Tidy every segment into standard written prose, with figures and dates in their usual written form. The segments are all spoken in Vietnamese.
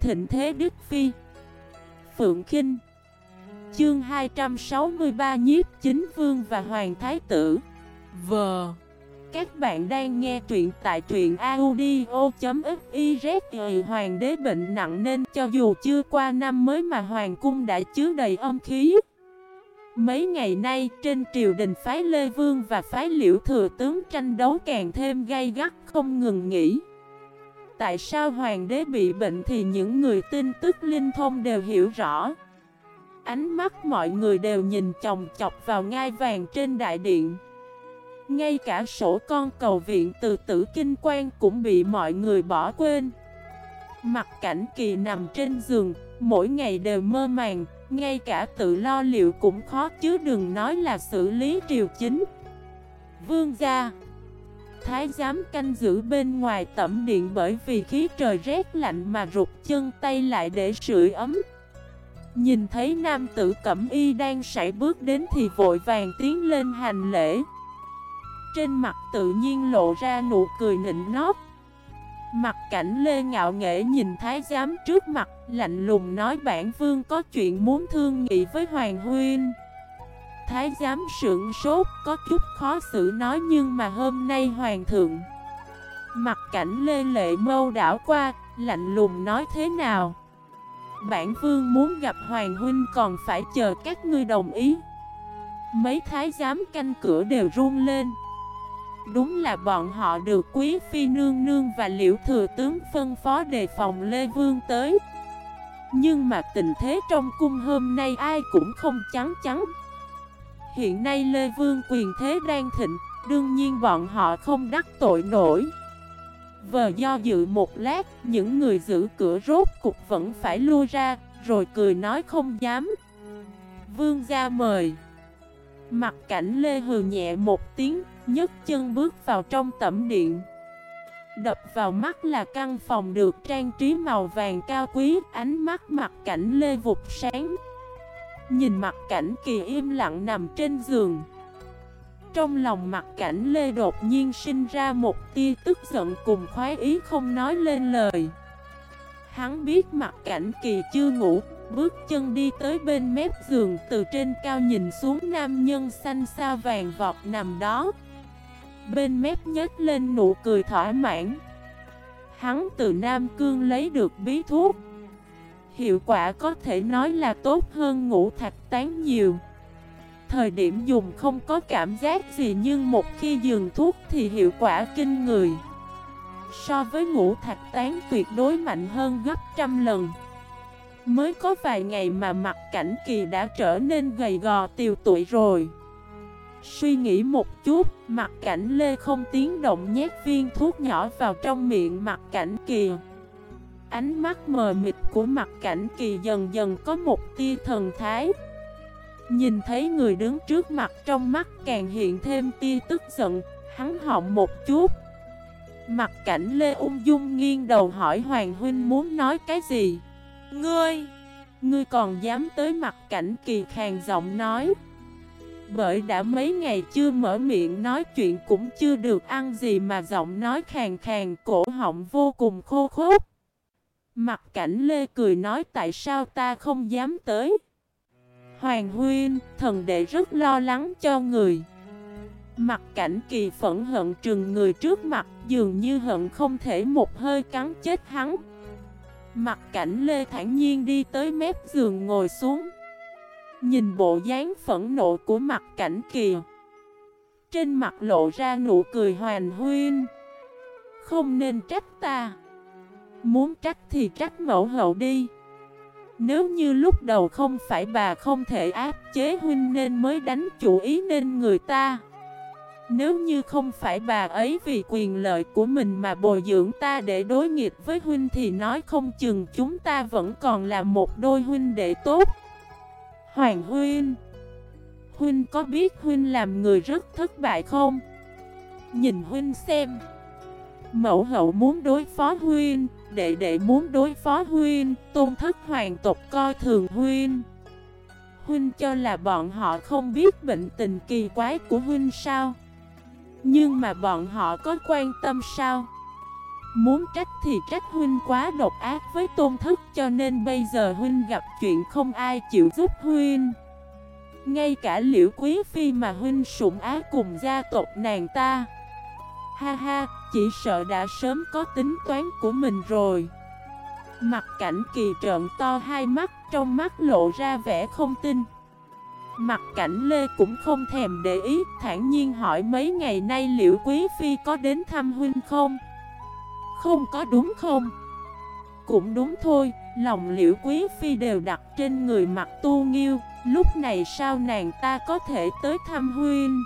thịnh thế Đức Phi. Phượng Khinh. Chương 263 Nhiếp Chính Vương và Hoàng Thái Tử. Vờ. Các bạn đang nghe truyện tại truyện audio.fiz. Hoàng đế bệnh nặng nên cho dù chưa qua năm mới mà hoàng cung đã chứa đầy âm khí. Mấy ngày nay trên triều đình phái Lê Vương và phái Liễu Thừa Tướng tranh đấu càng thêm gay gắt không ngừng nghỉ. Tại sao hoàng đế bị bệnh thì những người tin tức linh thông đều hiểu rõ. Ánh mắt mọi người đều nhìn chòng chọc vào ngai vàng trên đại điện. Ngay cả sổ con cầu viện từ Tử Kinh Quan cũng bị mọi người bỏ quên. Mặt Cảnh Kỳ nằm trên giường, mỗi ngày đều mơ màng, ngay cả tự lo liệu cũng khó chứ đừng nói là xử lý triều chính. Vương gia. Thái giám canh giữ bên ngoài tẩm điện bởi vì khí trời rét lạnh mà rụt chân tay lại để sưởi ấm. Nhìn thấy nam tử cẩm y đang sải bước đến thì vội vàng tiến lên hành lễ. Trên mặt tự nhiên lộ ra nụ cười nịnh nót. Mặt Cảnh Lê ngạo nghễ nhìn thái giám trước mặt, lạnh lùng nói bản vương có chuyện muốn thương nghị với Hoàng huynh. Thái giám sững sốt, có chút khó xử nói nhưng mà hôm nay hoàng thượng. Mặt Cảnh Lê lệ mâu đảo qua, lạnh lùng nói thế nào? Bản vương muốn gặp hoàng huynh còn phải chờ các ngươi đồng ý. Mấy thái giám canh cửa đều run lên. Đúng là bọn họ được Quý Phi nương nương và Liễu Thừa Tướng phân phó đề phòng Lê Vương tới. Nhưng mà tình thế trong cung hôm nay ai cũng không chắc chắn. Hiện nay Lê Vương quyền thế đang thịnh, đương nhiên bọn họ không đắc tội nổi. Vờ do dự một lát, những người giữ cửa rốt cục vẫn phải lui ra, rồi cười nói không dám. Vương gia mời. Mặt Cảnh Lê hừ nhẹ một tiếng, nhấc chân bước vào trong tẩm điện. Đập vào mắt là căn phòng được trang trí màu vàng cao quý, ánh mắt Mặt Cảnh Lê vụt sáng. Nhìn Mặt Cảnh Kỳ im lặng nằm trên giường. Trong lòng Mặt Cảnh Lê đột nhiên sinh ra một tia tức giận cùng khoái ý không nói lên lời. Hắn biết Mặt Cảnh Kỳ chưa ngủ, bước chân đi tới bên mép giường, từ trên cao nhìn xuống nam nhân xanh xao vàng vọt nằm đó. Bên mép nhếch lên nụ cười thỏa mãn. Hắn từ Nam Cương lấy được bí thuốc. Hiệu quả có thể nói là tốt hơn ngũ thạch tán nhiều. Thời điểm dùng không có cảm giác gì nhưng một khi dừng thuốc thì hiệu quả kinh người. So với ngũ thạch tán tuyệt đối mạnh hơn gấp trăm lần. Mới có vài ngày mà Mặt Cảnh Kỳ đã trở nên gầy gò tiều tụy rồi. Suy nghĩ một chút, Mặt Cảnh Lê không tiếng động nhét viên thuốc nhỏ vào trong miệng Mặt Cảnh Kỳ. Ánh mắt mờ mịt của Mặt Cảnh Kỳ dần dần có một tia thần thái. Nhìn thấy người đứng trước mặt trong mắt càng hiện thêm tia tức giận, hắn họng một chút. Mặt Cảnh Lê ung dung nghiêng đầu hỏi Hoàng huynh muốn nói cái gì? Ngươi còn dám tới? Mặt Cảnh Kỳ khàn giọng nói. Bởi đã mấy ngày chưa mở miệng nói chuyện cũng chưa được ăn gì mà giọng nói khàn khàn, cổ họng vô cùng khô khốc. Mặt Cảnh Lê cười nói tại sao ta không dám tới? Hoàng huynh, thần đệ rất lo lắng cho người. Mặt Cảnh Kỳ phẫn hận trừng người trước mặt, dường như hận không thể một hơi cắn chết hắn. Mặt Cảnh Lê thản nhiên đi tới mép giường ngồi xuống. Nhìn bộ dáng phẫn nộ của Mặt Cảnh Kỳ, trên mặt lộ ra nụ cười. Hoàng huynh, không nên trách ta. Muốn trách thì trách mẫu hậu đi. Nếu như lúc đầu không phải bà không thể áp chế huynh nên mới đánh chủ ý nên người ta. Nếu như không phải bà ấy vì quyền lợi của mình mà bồi dưỡng ta để đối nghịch với huynh thì nói không chừng chúng ta vẫn còn là một đôi huynh đệ tốt. Hoàng huynh, huynh có biết huynh làm người rất thất bại không? Nhìn huynh xem, mẫu hậu muốn đối phó huynh, đệ đệ muốn đối phó huynh, tôn thất hoàng tộc coi thường huynh. Huynh cho là bọn họ không biết bệnh tình kỳ quái của huynh sao? Nhưng mà bọn họ có quan tâm sao? Muốn trách thì trách huynh quá độc ác với Tôn Thất, cho nên bây giờ huynh gặp chuyện không ai chịu giúp huynh. Ngay cả Liễu Quý Phi mà huynh sủng ái cùng gia tộc nàng ta. Ha ha, chỉ sợ đã sớm có tính toán của mình rồi. Mặt Cảnh Kỳ trợn to hai mắt, trong mắt lộ ra vẻ không tin. Mặt Cảnh Lê cũng không thèm để ý, thản nhiên hỏi mấy ngày nay Liễu Quý Phi có đến thăm huynh không? Không có đúng không? Cũng đúng thôi, lòng Liễu Quý Phi đều đặt trên người Mặt Tu Nghiêu, lúc này sao nàng ta có thể tới thăm huynh?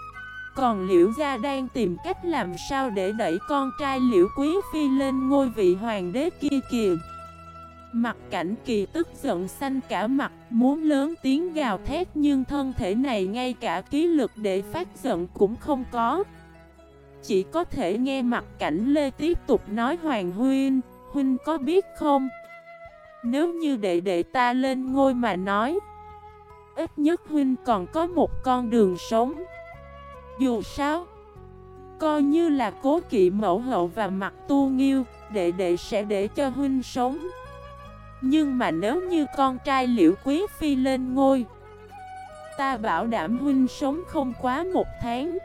Còn Liễu gia đang tìm cách làm sao để đẩy con trai Liễu Quý Phi lên ngôi vị hoàng đế kia kìa. Mặt Cảnh Kỳ tức giận xanh cả mặt, muốn lớn tiếng gào thét nhưng thân thể này ngay cả khí lực để phát giận cũng không có. Chỉ có thể nghe Mặt Cảnh Lê tiếp tục nói: Hoàng huynh, huynh có biết không? Nếu như đệ ta lên ngôi mà nói, ít nhất huynh còn có một con đường sống. Dù sao, coi như là Cố Kỵ mẫu hậu và Mặt Tu Nghiêu, đệ sẽ để cho huynh sống. Nhưng mà nếu như con trai Liễu Quý Phi lên ngôi, ta bảo đảm huynh sống không quá 1 tháng.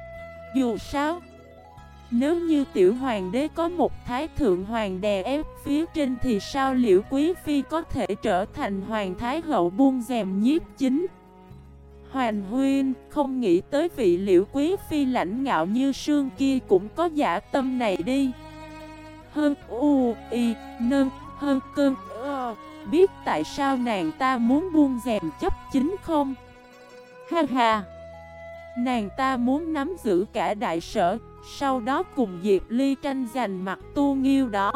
Dù sao, nếu như tiểu hoàng đế có một thái thượng hoàng đè ép phía trên thì sao Liễu Quý Phi có thể trở thành hoàng thái hậu buông rèm nhiếp chính? Hoàng huynh, không nghĩ tới vị Liễu Quý Phi lãnh ngạo như sương kia cũng có dã tâm này đi. Hơn u y nâng hơn cơn biết tại sao nàng ta muốn buông rèm chấp chính không? Ha ha! Nàng ta muốn nắm giữ cả đại sở, sau đó cùng Diệp Ly tranh giành Mặt Tu Nghiêu đó.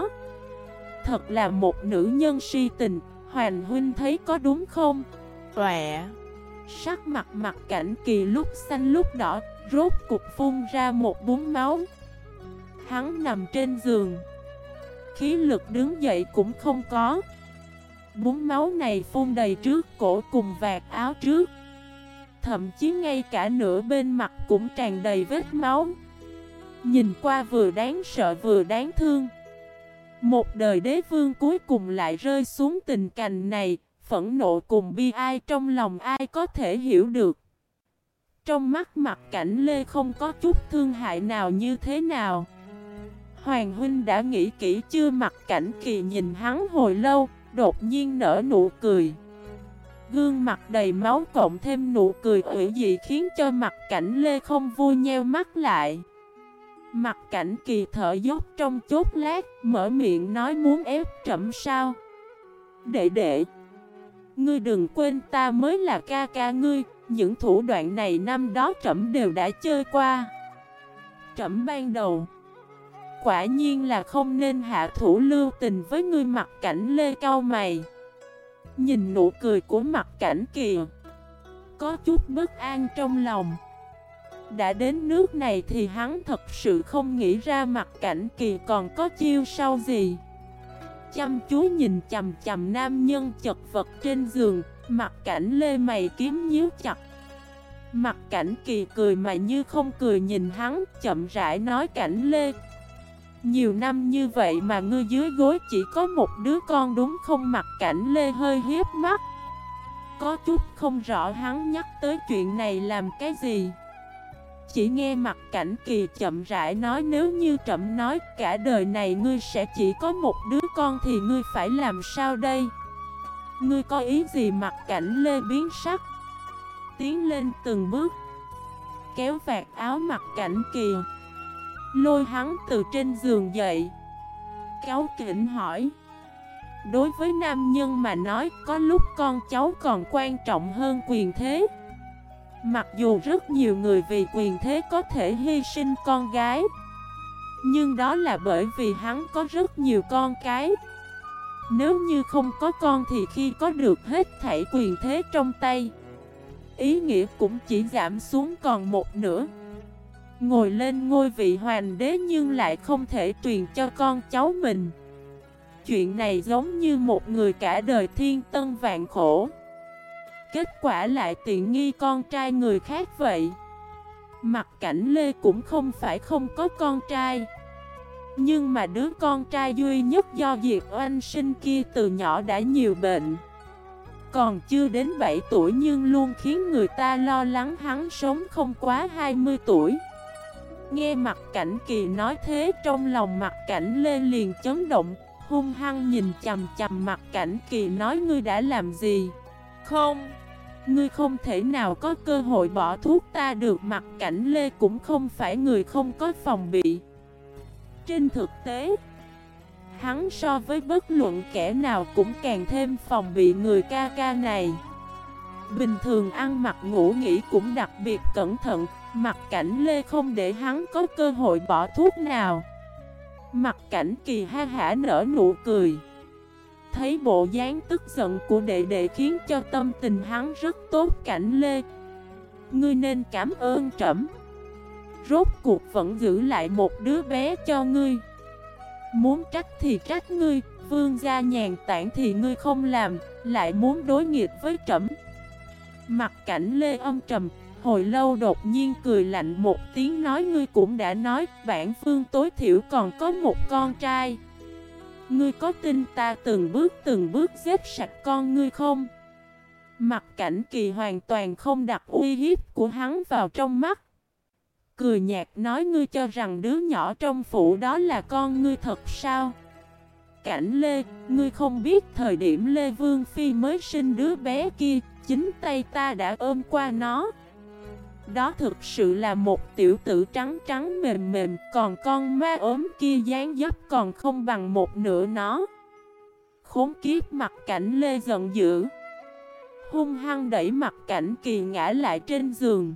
Thật là một nữ nhân si tình, Hoàng huynh thấy có đúng không? Quẹ! Sắc mặt Mặt Cảnh Kỳ lúc xanh lúc đỏ, rốt cục phun ra một búng máu. Hắn nằm trên giường, khí lực đứng dậy cũng không có. Búng máu này phun đầy trước cổ cùng vạt áo trước. Thậm chí ngay cả nửa bên mặt cũng tràn đầy vết máu. Nhìn qua vừa đáng sợ vừa đáng thương. Một đời đế vương cuối cùng lại rơi xuống tình cảnh này. Phẫn nộ cùng bi ai trong lòng ai có thể hiểu được. Trong mắt Mặt Cảnh Lê không có chút thương hại nào như thế nào. Hoàng huynh đã nghĩ kỹ chưa? Mặt Cảnh Kỳ nhìn hắn hồi lâu, đột nhiên nở nụ cười. Gương mặt đầy máu cộng thêm nụ cười ủy dị khiến cho Mặt Cảnh Lê không vui nheo mắt lại. Mặt Cảnh Kỳ thở dốc trong chốc lát, mở miệng nói: muốn ép trẫm sao? Đệ, ngươi đừng quên ta mới là ca ca ngươi, những thủ đoạn này năm đó trẫm đều đã chơi qua. Trẫm ban đầu quả nhiên là không nên hạ thủ lưu tình với ngươi. Mặt Cảnh Lê cau mày, nhìn nụ cười của Mặt Cảnh Kỳ, có chút bất an trong lòng. Đã đến nước này thì hắn thật sự không nghĩ ra Mặt Cảnh Kỳ còn có chiêu sau gì. Chăm chú nhìn chằm chằm nam nhân chật vật trên giường, Mặt Cảnh Lê mày kiếm nhíu chặt. Mặt Cảnh Kỳ cười mà như không cười nhìn hắn, chậm rãi nói: Cảnh Lê, nhiều năm như vậy mà ngươi dưới gối chỉ có một đứa con đúng không? Mặt Cảnh Lê hơi hiếp mắt, có chút không rõ hắn nhắc tới chuyện này làm cái gì. Chỉ nghe Mặt Cảnh Kỳ chậm rãi nói: nếu như trẫm nói cả đời này ngươi sẽ chỉ có một đứa con thì ngươi phải làm sao đây? Ngươi có ý gì? Mặt Cảnh Lê biến sắc, tiến lên từng bước, kéo vạt áo Mặt Cảnh Kỳ, lôi hắn từ trên giường dậy, cáu kỉnh hỏi: đối với nam nhân mà nói, có lúc con cháu còn quan trọng hơn quyền thế. Mặc dù rất nhiều người vì quyền thế có thể hy sinh con gái, nhưng đó là bởi vì hắn có rất nhiều con cái. Nếu như không có con thì khi có được hết thảy quyền thế trong tay, ý nghĩa cũng chỉ giảm xuống còn một nửa. Ngồi lên ngôi vị hoàng đế nhưng lại không thể truyền cho con cháu mình. Chuyện này giống như một người cả đời thiên tân vạn khổ, kết quả lại tiện nghi con trai người khác vậy. Mặt Cảnh Lê cũng không phải không có con trai, Nhưng mà đứa con trai duy nhất do Diệp Oanh sinh kia từ nhỏ đã nhiều bệnh. Còn chưa đến 7 tuổi nhưng luôn khiến người ta lo lắng hắn sống không quá 20 tuổi. Nghe Mặc Cảnh Kỳ nói thế, trong lòng Mặc Cảnh Lê liền chấn động, hung hăng nhìn chằm chằm Mặc Cảnh Kỳ nói: ngươi đã làm gì? Không, ngươi không thể nào có cơ hội bỏ thuốc ta được. Mặc Cảnh Lê cũng không phải người không có phòng bị. Trên thực tế, hắn so với bất luận kẻ nào cũng càng thêm phòng bị người ca ca này. Bình thường ăn mặc ngủ nghỉ cũng đặc biệt cẩn thận. Mặc Cảnh Lê không để hắn có cơ hội bỏ thuốc nào. Mặc Cảnh Kỳ ha hả nở nụ cười. Thấy bộ dáng tức giận của đệ đệ khiến cho tâm tình hắn rất tốt. Cảnh Lê, ngươi nên cảm ơn trẫm. Rốt cuộc vẫn giữ lại một đứa bé cho ngươi. Muốn trách thì trách ngươi, vương gia nhàn tản thì ngươi không làm, lại muốn đối nghịch với trẫm. Mặc Cảnh Lê âm trầm, hồi lâu đột nhiên cười lạnh một tiếng nói: ngươi cũng đã nói, bản vương tối thiểu còn có một con trai. Ngươi có tin ta từng bước giết sạch con ngươi không? Mặc Cảnh Kỳ hoàn toàn không đặt uy hiếp của hắn vào trong mắt. Cười nhạt nói: ngươi cho rằng đứa nhỏ trong phủ đó là con ngươi thật sao? Cảnh Lê, ngươi không biết thời điểm Lê Vương Phi mới sinh đứa bé kia, chính tay ta đã ôm qua nó. Đó thực sự là một tiểu tử trắng trắng mềm mềm, còn con ma ốm kia dáng dấp còn không bằng một nửa nó. Khốn kiếp! Mặc Cảnh Lê giận dữ, hung hăng đẩy Mặc Cảnh Kỳ ngã lại trên giường.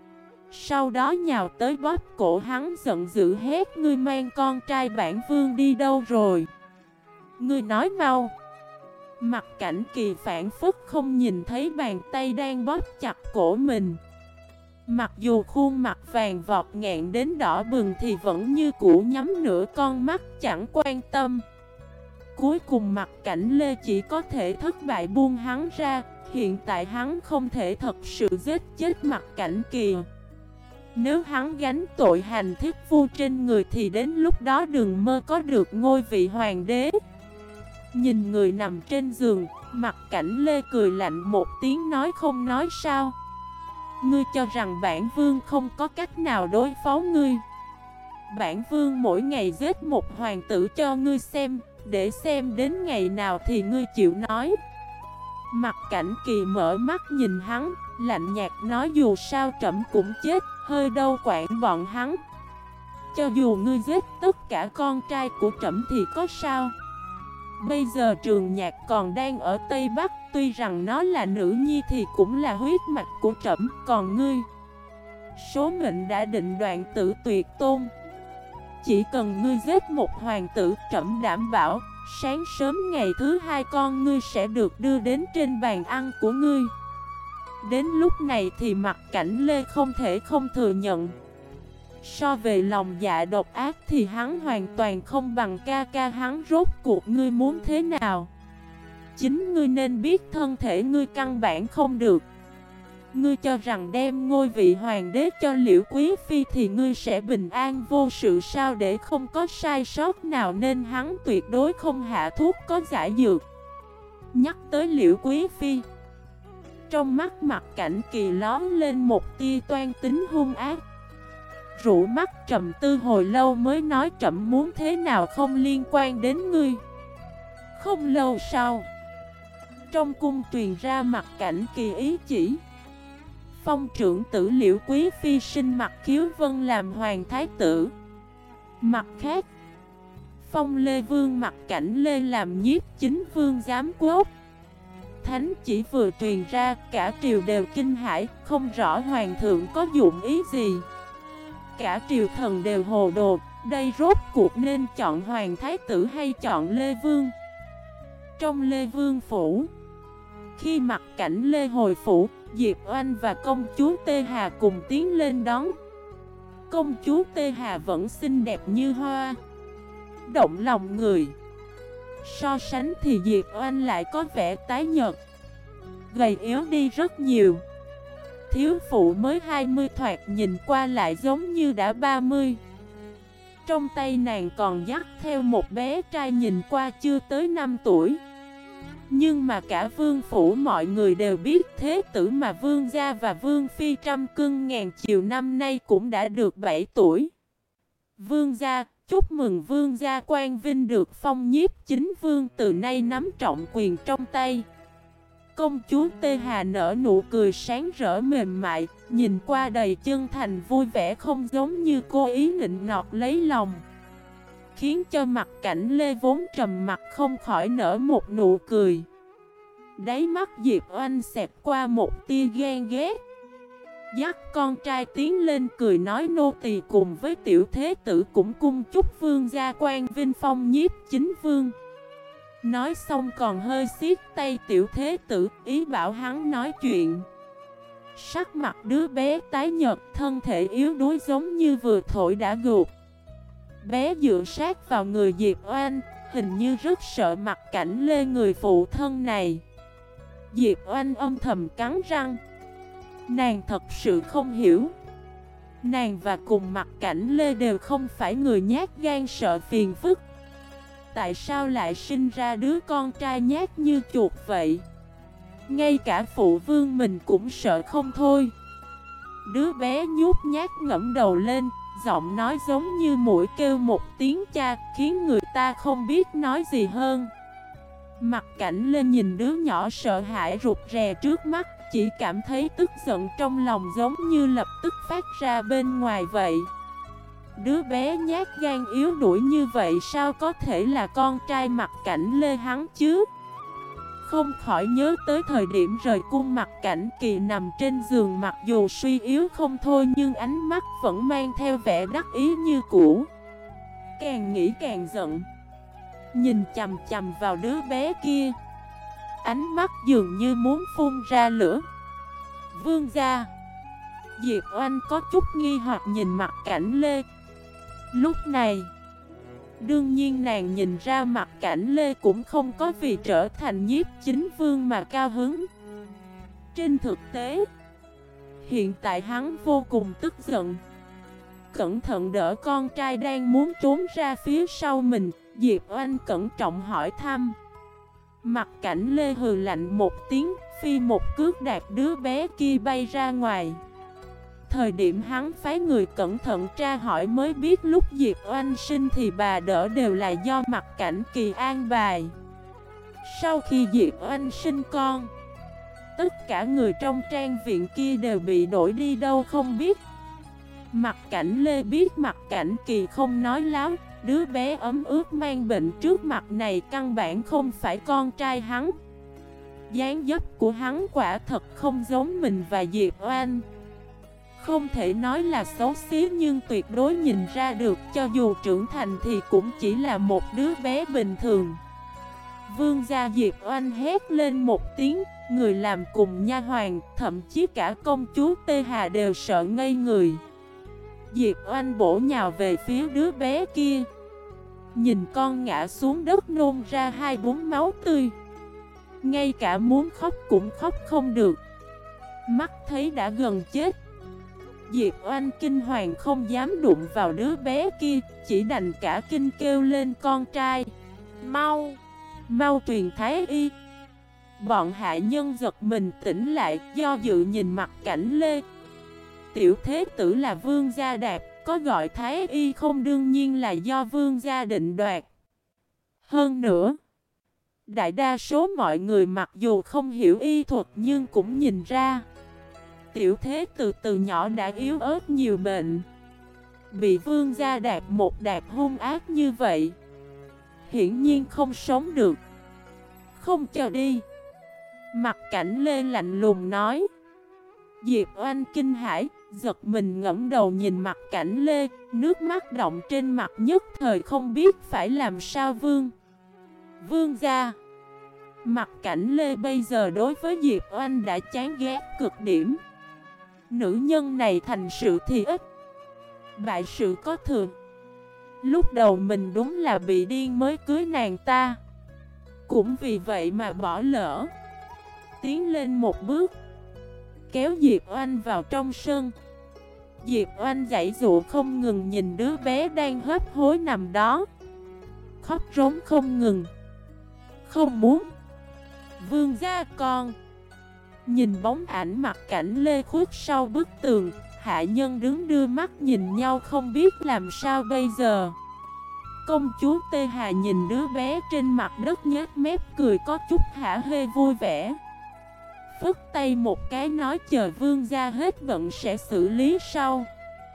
Sau đó nhào tới bóp cổ hắn, giận dữ hét: ngươi mang con trai bản vương đi đâu rồi? Ngươi nói mau! Mặc Cảnh Kỳ phản phất không nhìn thấy bàn tay đang bóp chặt cổ mình. Mặc dù khuôn mặt vàng vọt ngạn đến đỏ bừng thì vẫn như cũ nhắm nửa con mắt chẳng quan tâm. Cuối cùng Mặc Cảnh Lê chỉ có thể thất bại buông hắn ra. Hiện tại hắn không thể thật sự giết chết Mặc Cảnh Kỳ. Nếu hắn gánh tội hành thích vu trên người thì đến lúc đó đừng mơ có được ngôi vị hoàng đế. Nhìn người nằm trên giường, Mặc Cảnh Lê cười lạnh một tiếng nói: không nói sao? Ngươi cho rằng bản vương không có cách nào đối phó ngươi? Bản vương mỗi ngày giết một hoàng tử cho ngươi xem, để xem đến ngày nào thì ngươi chịu nói. Mặc Cảnh Kỳ mở mắt nhìn hắn, lạnh nhạt nói: dù sao trẫm cũng chết, hơi đâu quản bọn hắn. Cho dù ngươi giết tất cả con trai của trẫm thì có sao? Bây giờ Trường Nhạc còn đang ở Tây Bắc, tuy rằng nó là nữ nhi thì cũng là huyết mạch của trẫm. Còn ngươi, số mệnh đã định, đoạn tử tuyệt tôn. Chỉ cần ngươi giết một hoàng tử, trẫm đảm bảo sáng sớm ngày thứ hai con ngươi sẽ được đưa đến trên bàn ăn của ngươi. Đến lúc này thì Mặc Cảnh Lê không thể không thừa nhận, so về lòng dạ độc ác thì hắn hoàn toàn không bằng ca ca hắn. Rốt cuộc ngươi muốn thế nào? Chính ngươi nên biết thân thể ngươi căn bản không được. Ngươi cho rằng đem ngôi vị hoàng đế cho Liễu Quý Phi thì ngươi sẽ bình an vô sự sao? Để không có sai sót nào nên hắn tuyệt đối không hạ thuốc có giải dược. Nhắc tới Liễu Quý Phi, trong mắt Mặc Cảnh Kỳ lóm lên một tia toan tính hung ác. Rũ mắt trầm tư hồi lâu mới nói: trẫm muốn thế nào không liên quan đến ngươi. Không lâu sau, trong cung truyền ra Mặc Cảnh Kỳ ý chỉ: phong trưởng tử Liễu Quý Phi sinh Mặc Khiếu Vân làm hoàng thái tử. Mặt khác, phong Lê Vương Mặc Cảnh Lê làm nhiếp chính vương giám quốc. Thánh chỉ vừa truyền ra, cả triều đều kinh hãi, không rõ hoàng thượng có dụng ý gì. Cả triều thần đều hồ đồ, đây rốt cuộc nên chọn hoàng thái tử hay chọn Lê Vương? Trong Lê Vương phủ, khi Mặc Cảnh Lê hồi phủ, Diệp Oanh và công chúa Tê Hà cùng tiến lên đón. Công chúa Tê Hà vẫn xinh đẹp như hoa, động lòng người. So sánh thì Diệp Oanh lại có vẻ tái nhợt, gầy yếu đi rất nhiều. Thiếu phụ mới 20 thoạt nhìn qua lại giống như đã 30. Trong tay nàng còn dắt theo một bé trai nhìn qua chưa tới 5 tuổi. Nhưng mà cả vương phủ mọi người đều biết thế tử mà vương gia và vương phi trăm cưng ngàn chiều năm nay cũng đã được 7 tuổi. Vương gia, chúc mừng vương gia Quang Vinh được phong nhiếp chính vương, từ nay nắm trọng quyền trong tay. Công chúa Tê Hà nở nụ cười sáng rỡ mềm mại, nhìn qua đầy chân thành vui vẻ, không giống như cô ý nịnh nọt lấy lòng, khiến cho Mặt Cảnh Lê vốn trầm mặt không khỏi nở một nụ cười. Đáy mắt Diệp Oanh xẹt qua một tia ghen ghét, dắt con trai tiến lên cười nói: nô tỳ cùng với tiểu thế tử cũng cung chúc vương gia Quang Vinh phong nhiếp chính vương. Nói xong còn hơi siết tay tiểu thế tử, ý bảo hắn nói chuyện. Sắc mặt đứa bé tái nhợt, thân thể yếu đuối giống như vừa thổi đã gục. Bé dựa sát vào người Diệp Oanh, hình như rất sợ Mặt Cảnh Lê người phụ thân này. Diệp Oanh âm thầm cắn răng. Nàng thật sự không hiểu. Nàng và cùng Mặt Cảnh Lê đều không phải người nhát gan sợ phiền phức. Tại sao lại sinh ra đứa con trai nhát như chuột vậy? Ngay cả phụ vương mình cũng sợ không thôi. Đứa bé nhút nhát ngẩng đầu lên, giọng nói giống như muỗi kêu một tiếng cha, khiến người ta không biết nói gì hơn. Mặt Cảnh lên nhìn đứa nhỏ sợ hãi rụt rè trước mắt, chỉ cảm thấy tức giận trong lòng giống như lập tức phát ra bên ngoài vậy. Đứa bé nhát gan yếu đuối như vậy sao có thể là con trai Mặt Cảnh Lê hắn chứ? Không khỏi nhớ tới thời điểm rời cung, Mặt Cảnh Kỳ nằm trên giường, mặc dù suy yếu không thôi nhưng ánh mắt vẫn mang theo vẻ đắc ý như cũ. Càng nghĩ càng giận, nhìn chằm chằm vào đứa bé kia, ánh mắt dường như muốn phun ra lửa. Vương gia. Diệp Oanh có chút nghi hoặc nhìn Mặt Cảnh Lê. Lúc này, đương nhiên nàng nhìn ra Mặt Cảnh Lê cũng không có vì trở thành nhiếp chính vương mà cao hứng. Trên thực tế, hiện tại hắn vô cùng tức giận. Cẩn thận đỡ con trai đang muốn trốn ra phía sau mình, Diệp Oanh cẩn trọng hỏi thăm. Mặt Cảnh Lê hừ lạnh một tiếng, phi một cước đạp đứa bé kia bay ra ngoài. Thời điểm hắn phái người cẩn thận tra hỏi mới biết lúc Diệp Oanh sinh thì bà đỡ đều là do Mặt Cảnh Kỳ an bài. Sau khi Diệp Oanh sinh con, tất cả người trong trang viện kia đều bị đổi đi đâu không biết. Mặt Cảnh Lê biết Mặt Cảnh Kỳ không nói láo, đứa bé ấm ướt mang bệnh trước mặt này căn bản không phải con trai hắn. Dáng dấp của hắn quả thật không giống mình và Diệp Oanh. Không thể nói là xấu xí nhưng tuyệt đối nhìn ra được cho dù trưởng thành thì cũng chỉ là một đứa bé bình thường. Vương gia. Diệp Oanh hét lên một tiếng, người làm cùng nha hoàn, thậm chí cả công chúa Tê Hà đều sợ ngây người. Diệp Oanh bổ nhào về phía đứa bé kia, nhìn con ngã xuống đất nôn ra 2-4 máu tươi. Ngay cả muốn khóc cũng khóc không được, mắt thấy đã gần chết. Diệp Oanh kinh hoàng không dám đụng vào đứa bé kia, chỉ đành cả kinh kêu lên con trai: Mau, mau truyền thái y. Bọn hạ nhân giật mình tỉnh lại, do dự nhìn Mặt Cảnh Lê. Tiểu thế tử là vương gia đạp, có gọi thái y không đương nhiên là do vương gia định đoạt. Hơn nữa, đại đa số mọi người mặc dù không hiểu y thuật nhưng cũng nhìn ra tiểu thế từ nhỏ đã yếu ớt nhiều bệnh. Bị vương gia đạp một đạp hung ác như vậy, hiển nhiên không sống được. Không cho đi. Mặt Cảnh Lê lạnh lùng nói. Diệp Oanh kinh hãi, giật mình ngẫm đầu nhìn Mặt Cảnh Lê, nước mắt đọng trên mặt nhất thời không biết phải làm sao. Vương gia. Mặt Cảnh Lê bây giờ đối với Diệp Oanh đã chán ghét cực điểm. Nữ nhân này thành sự thì ít, bại sự có thường. Lúc đầu mình đúng là bị điên mới cưới nàng ta, cũng vì vậy mà bỏ lỡ. Tiến lên một bước, kéo Diệp Oanh vào trong sân, Diệp Oanh giãy dụa không ngừng nhìn đứa bé đang hấp hối nằm đó, khóc rống không ngừng. Không muốn. Vương gia con. Nhìn bóng ảnh Mặc Cảnh Lê khuất sau bức tường, hạ nhân đứng đưa mắt nhìn nhau không biết làm sao bây giờ. Công chúa Tê Hà nhìn đứa bé trên mặt đất nhếch mép cười có chút hả hê vui vẻ. Phất tay một cái nói chờ vương gia hết bận sẽ xử lý sau.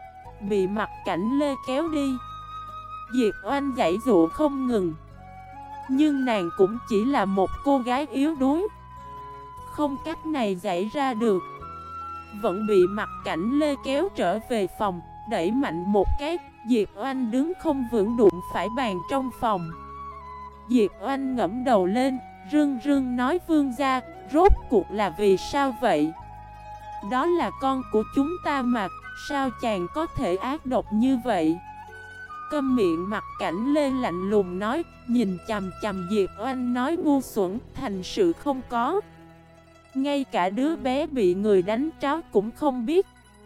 Bị Mặc Cảnh Lê kéo đi. Diệp Oanh giãy dụa không ngừng. Nhưng nàng cũng chỉ là một cô gái yếu đuối, không cách này giải ra được. Vẫn bị Mặc Cảnh Lê kéo trở về phòng, đẩy mạnh một cái. Diệp Oanh đứng không vững đụng phải bàn trong phòng. Diệp Oanh ngẫm đầu lên, rưng rưng nói vương gia, rốt cuộc là vì sao vậy? Đó là con của chúng ta mà, sao chàng có thể ác độc như vậy? Câm miệng. Mặc Cảnh Lê lạnh lùng nói, nhìn chằm chằm Diệp Oanh nói ngu xuẩn, thành sự không có. Ngay cả đứa bé bị người đánh tráo cũng không biết.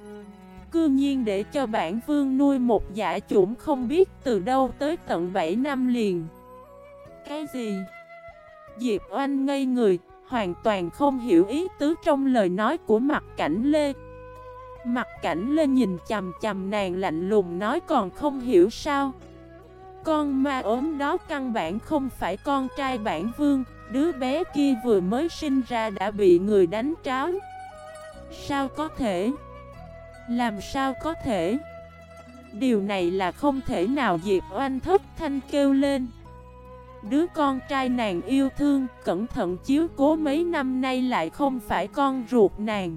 Cư nhiên để cho bản vương nuôi một dã chủng không biết từ đâu tới tận 7 năm liền. Cái gì? Diệp Oanh ngây người, hoàn toàn không hiểu ý tứ trong lời nói của Mặc Cảnh Lê. Mặc Cảnh Lê nhìn chằm chằm nàng lạnh lùng nói còn không hiểu sao? Con ma ốm đó căn bản không phải con trai bản vương. Đứa bé kia vừa mới sinh ra đã bị người đánh tráo. Sao có thể? Làm sao có thể? Điều này là không thể nào. Diệp Oanh thất thanh kêu lên. Đứa con trai nàng yêu thương, cẩn thận chiếu cố mấy năm nay lại không phải con ruột nàng.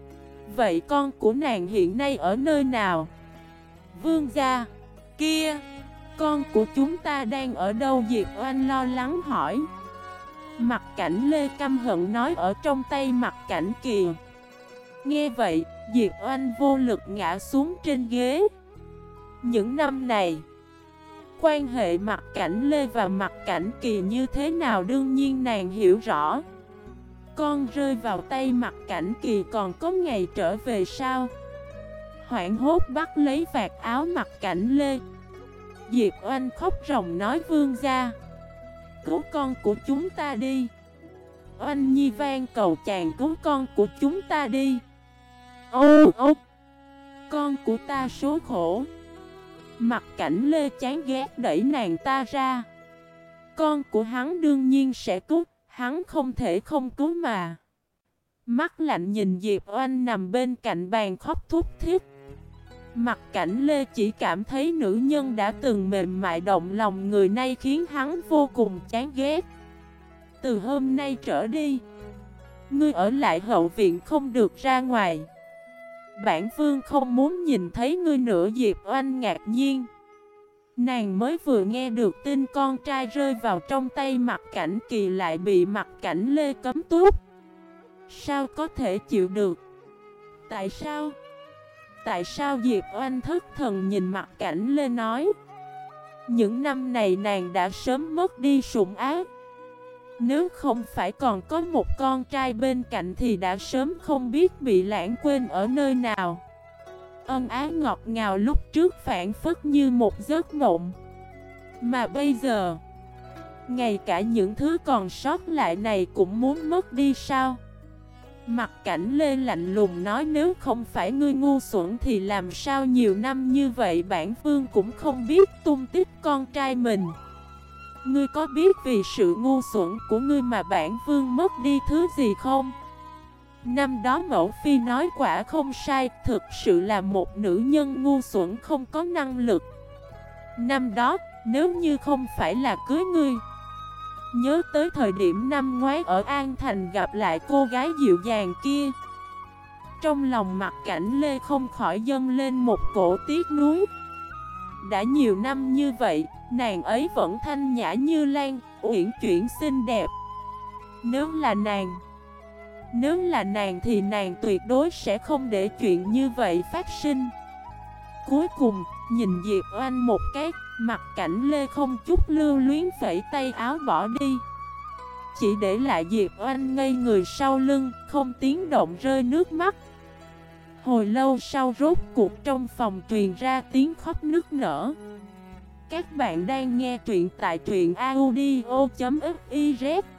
Vậy con của nàng hiện nay ở nơi nào? Vương gia. Kia, con của chúng ta đang ở đâu? Diệp Oanh lo lắng hỏi. Mặc Cảnh Lê căm hận nói ở trong tay Mặc Cảnh kìa. Nghe vậy, Diệp Oanh vô lực ngã xuống trên ghế. Những năm này, quan hệ Mặc Cảnh Lê và Mặc Cảnh Kỳ như thế nào đương nhiên nàng hiểu rõ. Con rơi vào tay Mặc Cảnh Kỳ còn có ngày trở về sao? Hoảng hốt bắt lấy vạt áo Mặc Cảnh Lê. Diệp Oanh khóc ròng nói vương gia, cứu con của chúng ta đi. Oanh Nhi van cầu chàng cứu con của chúng ta đi. Ô ô, con của ta số khổ. Mặc Cảnh Lê chán ghét đẩy nàng ta ra. Con của hắn đương nhiên sẽ cứu, hắn không thể không cứu mà. Mắt lạnh nhìn Diệp Oanh nằm bên cạnh bàn khóc thút thít. Mặc Cảnh Lê chỉ cảm thấy nữ nhân đã từng mềm mại động lòng người nay khiến hắn vô cùng chán ghét. Từ hôm nay trở đi, ngươi ở lại hậu viện không được ra ngoài. Bản vương không muốn nhìn thấy ngươi nữa. Diệp Oanh ngạc nhiên. Nàng mới vừa nghe được tin con trai rơi vào trong tay Mặc Cảnh Kỳ lại bị Mặc Cảnh Lê cấm túc. Sao có thể chịu được? Tại sao? Tại sao? Diệp Oanh thất thần nhìn Mặc Cảnh Lê nói. Những năm này nàng đã sớm mất đi sủng ái. Nếu không phải còn có một con trai bên cạnh thì đã sớm không biết bị lãng quên ở nơi nào. Ân ái ngọt ngào lúc trước phảng phất như một giấc mộng. Mà bây giờ, ngay cả những thứ còn sót lại này cũng muốn mất đi sao? Mặc Cảnh Lê lạnh lùng nói nếu không phải ngươi ngu xuẩn thì làm sao nhiều năm như vậy bản vương cũng không biết tung tích con trai mình. Ngươi có biết vì sự ngu xuẩn của ngươi mà bản vương mất đi thứ gì không? Năm đó mẫu phi nói quả không sai, thực sự là một nữ nhân ngu xuẩn không có năng lực. Năm đó, nếu như không phải là cưới ngươi, nhớ tới thời điểm năm ngoái ở An Thành gặp lại cô gái dịu dàng kia. Trong lòng Mặc Cảnh Lê không khỏi dâng lên một cổ tiếc nuối. Đã nhiều năm như vậy, nàng ấy vẫn thanh nhã như lan, uyển chuyển xinh đẹp. Nếu là nàng thì nàng tuyệt đối sẽ không để chuyện như vậy phát sinh. Cuối cùng, nhìn Diệp Oanh một cái, Mặc Cảnh Lê không chút lưu luyến phẩy tay áo bỏ đi. Chỉ để lại Diệp Oanh ngây người sau lưng, không tiếng động rơi nước mắt. Hồi lâu sau rốt cuộc trong phòng truyền ra tiếng khóc nức nở. Các bạn đang nghe truyện tại truyện audio.fiz